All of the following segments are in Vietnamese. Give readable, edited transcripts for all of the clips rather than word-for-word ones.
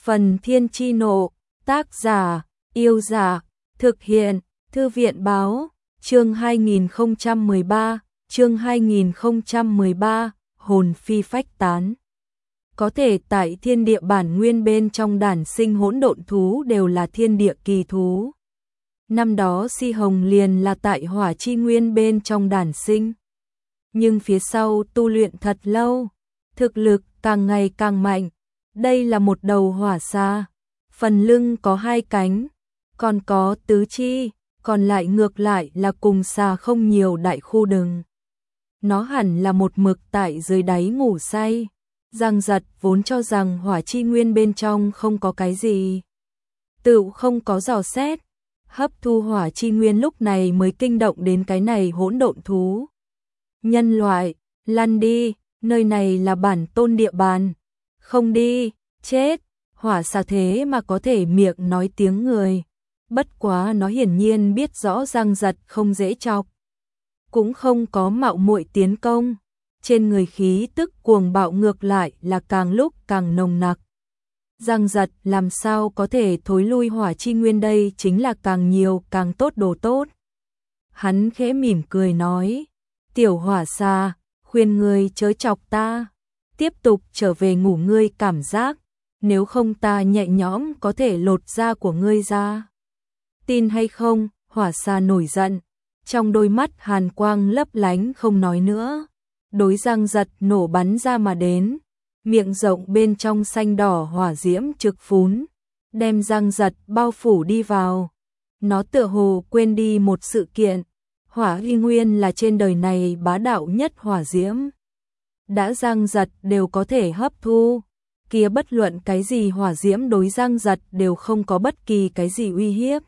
Phần Thiên Chi Nộ, tác giả, Yêu Giả, thực hiện, Thư viện Báo, chương 2013, hồn phi phách tán. Có thể tại thiên địa bản nguyên bên trong đản sinh hỗn độn thú đều là thiên địa kỳ thú. Năm đó Si Hồng liền là tại hỏa chi nguyên bên trong đản sinh. Nhưng phía sau tu luyện thật lâu, thực lực càng ngày càng mạnh. Đây là một đầu hỏa xà, phần lưng có 2 cánh, còn có tứ chi, còn lại ngược lại là cùng xà không nhiều đại khu đừng. Nó hẳn là một mực tại dưới đáy ngủ say. Giang Giật vốn cho rằng hỏa chi nguyên bên trong không có cái gì, tựu không có dò xét, hấp thu hỏa chi nguyên lúc này mới kinh động đến cái này hỗn độn thú. Nhân loại, lăn đi, nơi này là bản tôn địa bàn. Không đi, chết, hỏa xà thế mà có thể miệng nói tiếng người. Bất quá nó hiển nhiên biết rõ Giang Giật không dễ chọc, cũng không có mạo muội tiến công. Trên người khí tức cuồng bạo ngược lại là càng lúc càng nồng nặc. Giang Giật làm sao có thể thối lui hỏa chi nguyên, đây chính là càng nhiều càng tốt đồ tốt. Hắn khẽ mỉm cười nói, tiểu hỏa xà, khuyên ngươi chớ chọc ta, tiếp tục trở về ngủ ngươi cảm giác, nếu không ta nhẹ nhõm có thể lột da của ngươi ra. Tin hay không? Hỏa xà nổi giận, trong đôi mắt hàn quang lấp lánh không nói nữa. Đối Giang Giật nổ bắn ra mà đến, miệng rộng bên trong xanh đỏ hỏa diễm trực phún, đem Giang Giật bao phủ đi vào. Nó tựa hồ quên đi một sự kiện, hỏa y nguyên là trên đời này bá đạo nhất hỏa diễm. Đã Giang Giật đều có thể hấp thu, kia bất luận cái gì hỏa diễm đối Giang Giật đều không có bất kỳ cái gì uy hiếp.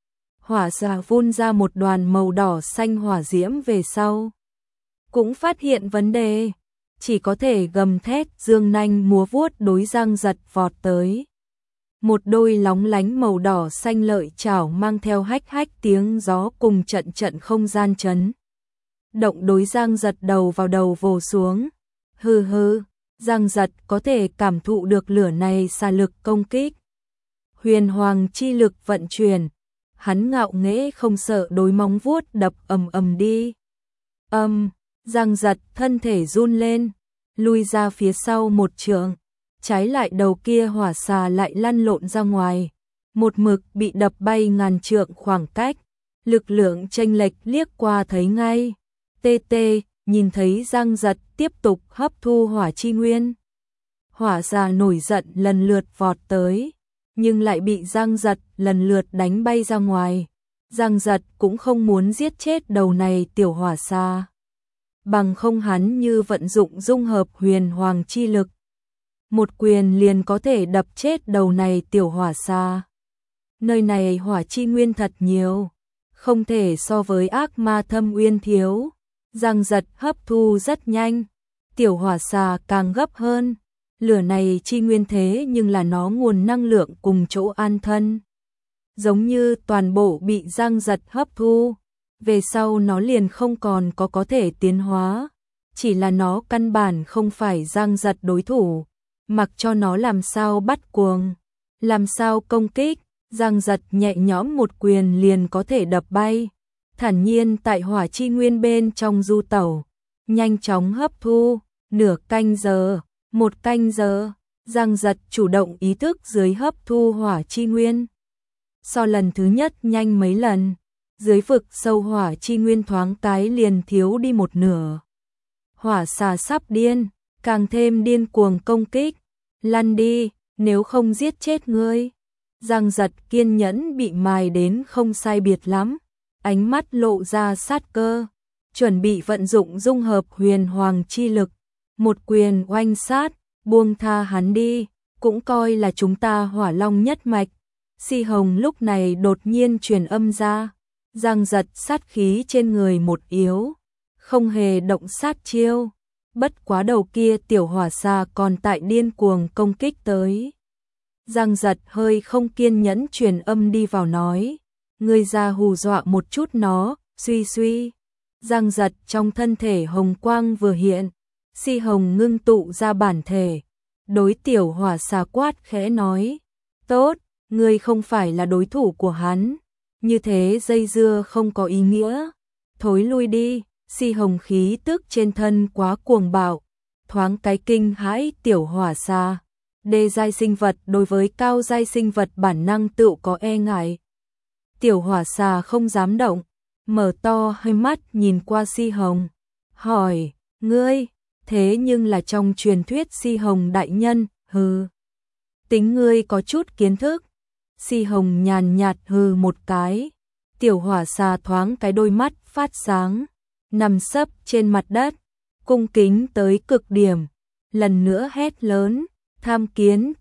Hỏa xà vun ra một đoàn màu đỏ xanh hỏa diễm về sau, cũng phát hiện vấn đề, chỉ có thể gầm thét dương nanh múa vuốt đối Giang Giật vọt tới. Một đôi lóng lánh màu đỏ xanh lợi chảo mang theo hách hách tiếng gió cùng trận trận không gian chấn động đối Giang Giật đầu vào đầu vồ xuống. Hừ hừ, Giang Giật có thể cảm thụ được lửa này xà lực công kích. Huyền hoàng chi lực vận chuyển, hắn ngạo nghễ không sợ đối móng vuốt đập ầm ầm đi. Giang Giật thân thể run lên, lui ra phía sau một trượng, trái lại đầu kia hỏa xà lại lăn lộn ra ngoài, một mực bị đập bay ngàn trượng khoảng cách, lực lượng chênh lệch liếc qua thấy ngay. TT, nhìn thấy Giang Giật tiếp tục hấp thu hỏa chi nguyên. Hỏa xà nổi giận lần lượt vọt tới, nhưng lại bị Giang Giật lần lượt đánh bay ra ngoài. Giang Giật cũng không muốn giết chết đầu này tiểu hỏa xà, bằng không hắn như vận dụng dung hợp huyền hoàng chi lực, một quyền liền có thể đập chết đầu này tiểu hỏa xà. Nơi này hỏa chi nguyên thật nhiều, không thể so với ác ma thâm uyên thiếu. Giang Giật hấp thu rất nhanh, tiểu hỏa xà càng gấp hơn. Lửa này chi nguyên thế nhưng là nó nguồn năng lượng cùng chỗ an thân, giống như toàn bộ bị Giang Giật hấp thu. Về sau nó liền không còn có thể tiến hóa, chỉ là nó căn bản không phải Giang Giật đối thủ, mặc cho nó làm sao bắt cuồng, làm sao công kích, Giang Giật nhẹ nhõm một quyền liền có thể đập bay, thản nhiên tại hỏa chi nguyên bên trong du tẩu, nhanh chóng hấp thu. Nửa canh giờ, 1 canh giờ, Giang Giật chủ động ý thức dưới hấp thu hỏa chi nguyên, so lần thứ nhất nhanh mấy lần. Dưới vực sâu hỏa chi nguyên thoáng cái liền thiếu đi một nửa. Hỏa xà sắp điên, càng thêm điên cuồng công kích. Lăn đi, nếu không giết chết ngươi. Giang Giật kiên nhẫn bị mài đến không sai biệt lắm, ánh mắt lộ ra sát cơ, chuẩn bị vận dụng dung hợp huyền hoàng chi lực, một quyền oanh sát, buông tha hắn đi, cũng coi là chúng ta hỏa long nhất mạch. Si Hồng lúc này đột nhiên truyền âm ra. Giang Giật sát khí trên người một yếu, không hề động sát chiêu, bất quá đầu kia tiểu hỏa xà còn tại điên cuồng công kích tới. Giang Giật hơi không kiên nhẫn truyền âm đi vào nói, ngươi ra hù dọa một chút nó, suy suy. Giang Giật trong thân thể hồng quang vừa hiện, Si Hồng ngưng tụ ra bản thể, đối tiểu hỏa xà quát khẽ nói, Tốt, ngươi không phải là đối thủ của hắn, như thế dây dưa không có ý nghĩa, thối lui đi. Si Hồng khí tức trên thân quá cuồng bạo, thoáng cái kinh hãi tiểu hỏa xà. Đê giai sinh vật đối với cao giai sinh vật bản năng tự có e ngại. Tiểu hỏa xà không dám động, mở to hai mắt nhìn qua Si Hồng, hỏi, ngươi, thế nhưng là trong truyền thuyết Si Hồng đại nhân, hừ. Tính ngươi có chút kiến thức. Si Hồng nhàn nhạt hừ một cái, tiểu hỏa xà thoáng cái đôi mắt phát sáng, nằm sấp trên mặt đất, cung kính tới cực điểm, lần nữa hét lớn, tham kiến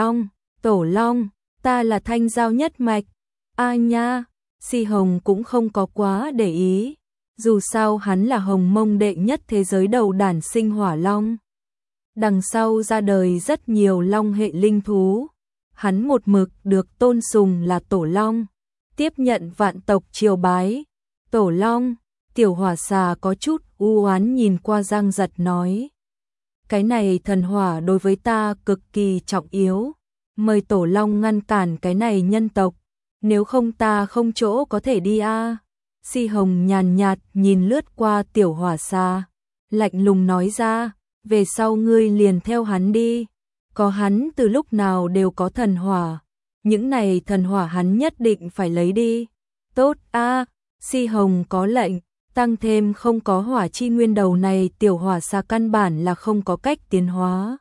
tổ long, ta là Thanh Giao nhất mạch. A nha, Si Hồng cũng không có quá để ý, dù sao hắn là Hồng Mông đệ nhất thế giới đầu đản sinh hỏa long. Đằng sau ra đời rất nhiều long hệ linh thú, hắn một mực được tôn sùng là tổ long, tiếp nhận vạn tộc triều bái. Tổ long, tiểu hỏa xà có chút u oán nhìn qua Giang Giật nói, cái này thần hỏa đối với ta cực kỳ trọng yếu, mời tổ long ngăn cản cái này nhân tộc, nếu không ta không chỗ có thể đi a. Si Hồng nhàn nhạt nhìn lướt qua tiểu hỏa xà, lạnh lùng nói ra, về sau ngươi liền theo hắn đi, có hắn từ lúc nào đều có thần hỏa, những này thần hỏa hắn nhất định phải lấy đi. Tốt a. Si Hồng có lệnh, tăng thêm không có hỏa chi nguyên đầu này tiểu hỏa xà căn bản là không có cách tiến hóa.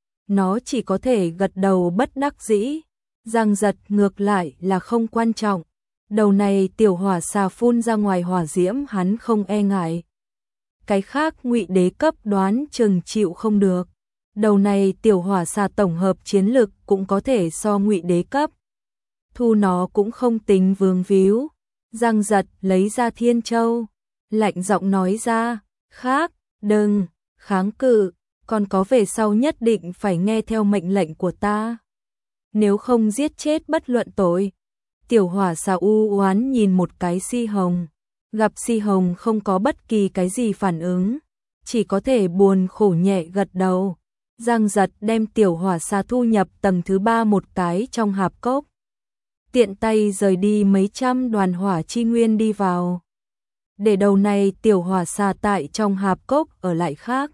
Nó chỉ có thể gật đầu bất đắc dĩ. Giang Giật ngược lại là không quan trọng, đầu này tiểu hỏa xà phun ra ngoài hỏa diễm hắn không e ngại. Cái khác Ngụy đế cấp đoán chừng chịu không được, đầu này tiểu hỏa xà tổng hợp chiến lực cũng có thể so Ngụy đế cấp, thu nó cũng không tính vương víu. Giang Giật lấy ra Thiên Châu, lạnh giọng nói ra, khác, đừng kháng cự, còn có về sau nhất định phải nghe theo mệnh lệnh của ta, nếu không giết chết bất luận tội. Tiểu hỏa xà u oán nhìn một cái Si Hồng, gặp Si Hồng không có bất kỳ cái gì phản ứng, chỉ có thể buồn khổ nhẹ gật đầu. Giang Giật đem tiểu hỏa xà thu nhập tầng thứ 3 một cái trong hạp cốc, tiện tay rời đi mấy trăm đoàn hỏa chi nguyên đi vào, để đầu này tiểu hỏa xà tại trong hạp cốc ở lại khác.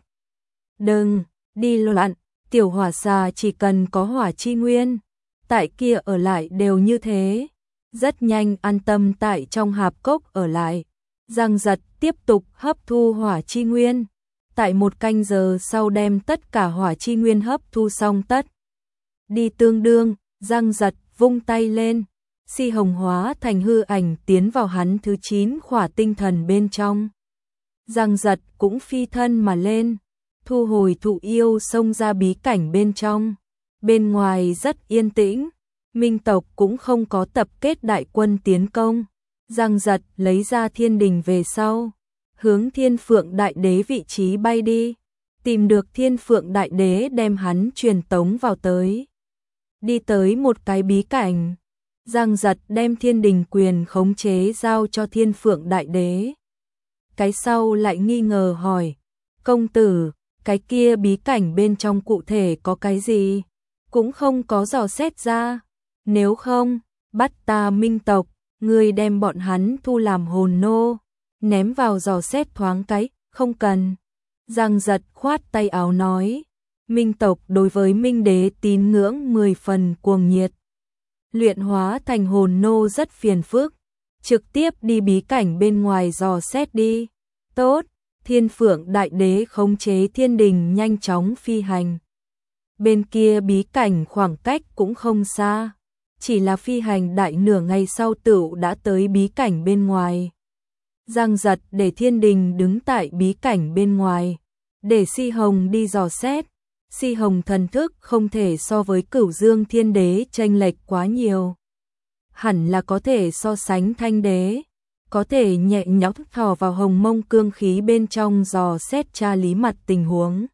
Đừng đi loạn, tiểu hỏa xà chỉ cần có hỏa chi nguyên, tại kia ở lại đều như thế. Rất nhanh an tâm tại trong hạp cốc ở lại. Giang Giật tiếp tục hấp thu hỏa chi nguyên, tại 1 canh giờ sau đem tất cả hỏa chi nguyên hấp thu xong tất. Đi tương đương, Giang Giật vung tay lên, Si Hồng hóa thành hư ảnh tiến vào hắn thứ 9 khỏa tinh thần bên trong. Giang Giật cũng phi thân mà lên, thu hồi thụ yêu xông ra bí cảnh bên trong. Bên ngoài rất yên tĩnh, Minh tộc cũng không có tập kết đại quân tiến công. Giang Giật lấy ra thiên đình về sau, hướng Thiên Phượng Đại Đế vị trí bay đi, tìm được Thiên Phượng Đại Đế đem hắn truyền tống vào tới. Đi tới một cái bí cảnh, Giang Giật đem thiên đình quyền khống chế giao cho Thiên Phượng Đại Đế. Cái sau lại nghi ngờ hỏi, công tử, cái kia bí cảnh bên trong cụ thể có cái gì? Cũng không có dò xét ra, nếu không, bắt ta Minh tộc, ngươi đem bọn hắn thu làm hồn nô, ném vào dò xét thoáng cái, không cần. Giang Giật khoát tay áo nói, Minh tộc đối với Minh đế tín ngưỡng 10 phần cuồng nhiệt. Luyện hóa thành hồn nô rất phiền phức, trực tiếp đi bí cảnh bên ngoài dò xét đi. Tốt, Thiên Phượng Đại Đế khống chế thiên đình nhanh chóng phi hành. Bên kia bí cảnh khoảng cách cũng không xa, chỉ là phi hành đại nửa ngày sau tựu đã tới bí cảnh bên ngoài. Giang Giật để thiên đình đứng tại bí cảnh bên ngoài, để Si Hồng đi dò xét. Si Hồng thần thức không thể so với Cửu Dương Thiên Đế chênh lệch quá nhiều, hẳn là có thể so sánh Thanh Đế, có thể nhẹ nhõm thò vào Hồng Mông cương khí bên trong dò xét tra lý mặt tình huống.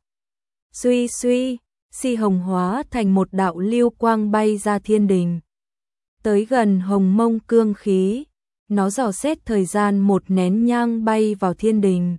Suy suy, Si Hồng hóa thành một đạo lưu quang bay ra thiên đình, tới gần Hồng Mông cương khí, nó dò xét thời gian 1 nén nhang bay vào thiên đình.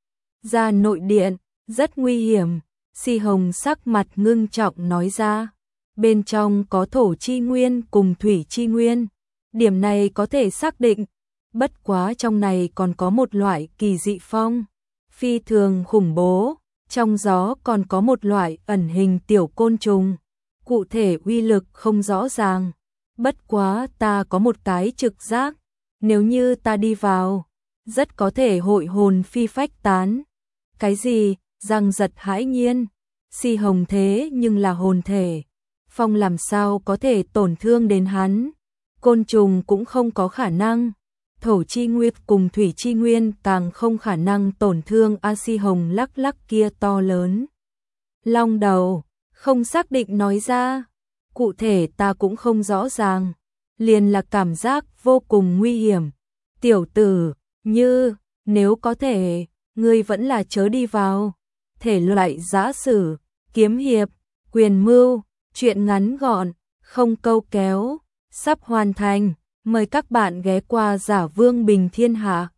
Ra nội điện, rất nguy hiểm. Si Hồng sắc mặt ngưng trọng nói ra, bên trong có thổ chi nguyên cùng thủy chi nguyên. Điểm này có thể xác định, bất quá trong này còn có một loại kỳ dị phong, phi thường khủng bố, trong gió còn có một loại ẩn hình tiểu côn trùng, cụ thể uy lực không rõ ràng, bất quá ta có một cái trực giác, nếu như ta đi vào, rất có thể hội hồn phi phách tán. Cái gì? Giang giật hãi nhiên, Si Hồng thế nhưng là hồn thể, phong làm sao có thể tổn thương đến hắn, côn trùng cũng không có khả năng, thổ chi nguyên cùng thủy chi nguyên càng không khả năng tổn thương. Si Hồng lắc lắc kia to lớn long đầu, không xác định nói ra, cụ thể ta cũng không rõ ràng, liền là cảm giác vô cùng nguy hiểm. Tiểu tử, nếu có thể, ngươi vẫn là chớ đi vào. Thể loại giã sử, kiếm hiệp, quyền mưu, truyện ngắn gọn, không câu kéo, sắp hoàn thành. Mời các bạn ghé qua Giả Vương Bình Thiên Hạ.